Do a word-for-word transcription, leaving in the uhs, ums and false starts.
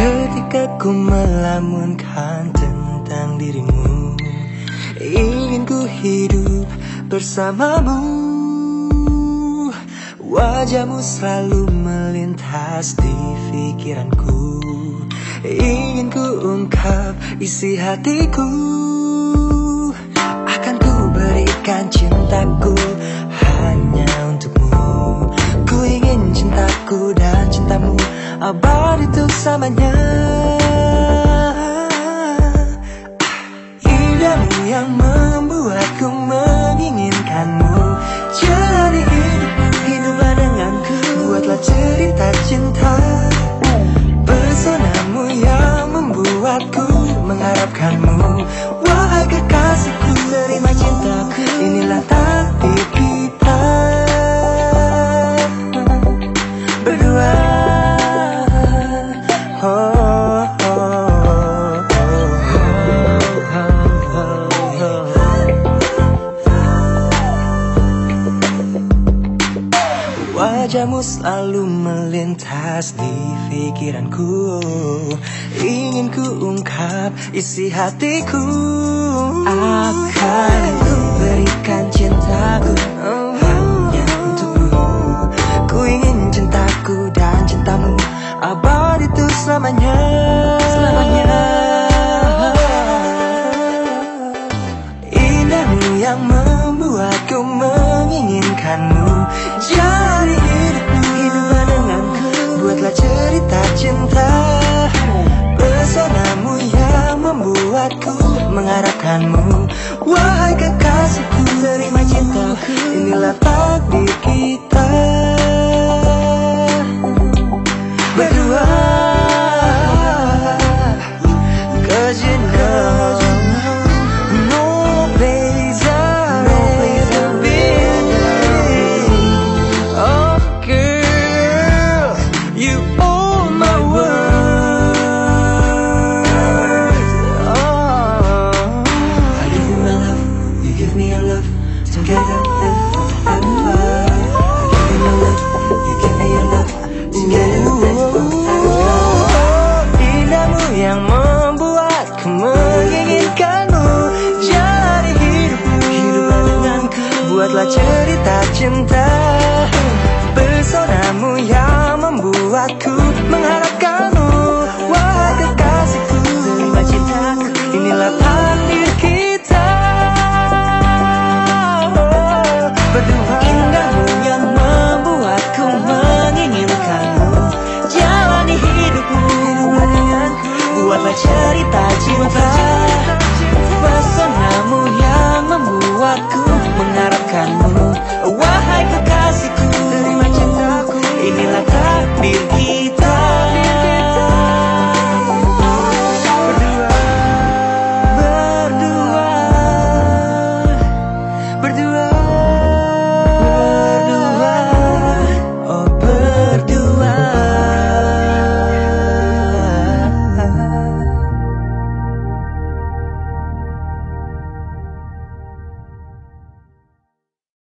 Ketika ku melamunkan tentang dirimu, ingin ku hidup bersamamu. Wajahmu selalu melintas di pikiranku, ingin ku ungkap isi hatiku. Akan ku berikan cintaku hanya untukmu. Ku ingin cintaku dan cintamu abadi untuk selamanya. Indahmu yang membuatku menginginkanmu jadi hidupku, hiduplah denganku. Buatlah cerita cinta. Pesonamu yang membuatku mengharapkanmu. Wahai kekasihku, terima cintaku, inilah takdir kita berdua. Oh, oh, oh, oh, oh, oh. Wajahmu selalu melintas di pikiranku, ingin ku ungkap isi hatiku. Akan ku berikan cintaku hanya untukmu. Ku ingin cintaku dan cintamu abadi itu selamanya. Selamanya. Indahmu yang membuatku menginginkanmu jadi hidupku, hiduplah denganku. Buatlah cerita cinta. Pesonamu yang membuatku mengharapkanmu. Wahai kekasihku, terima cintaku, inilah takdir kita berdua. 'Cause you know no place I'd rather be. Oh girl, you own my world. Oh, I give you my love, you give me your love. Together and forever. I give you my love, you give me your love. Together and forever. Indahmu yang membuatku menginginkanmu jadi hidupku, hiduplah denganku. Buatlah cerita cinta. Pesonamu yang membuatku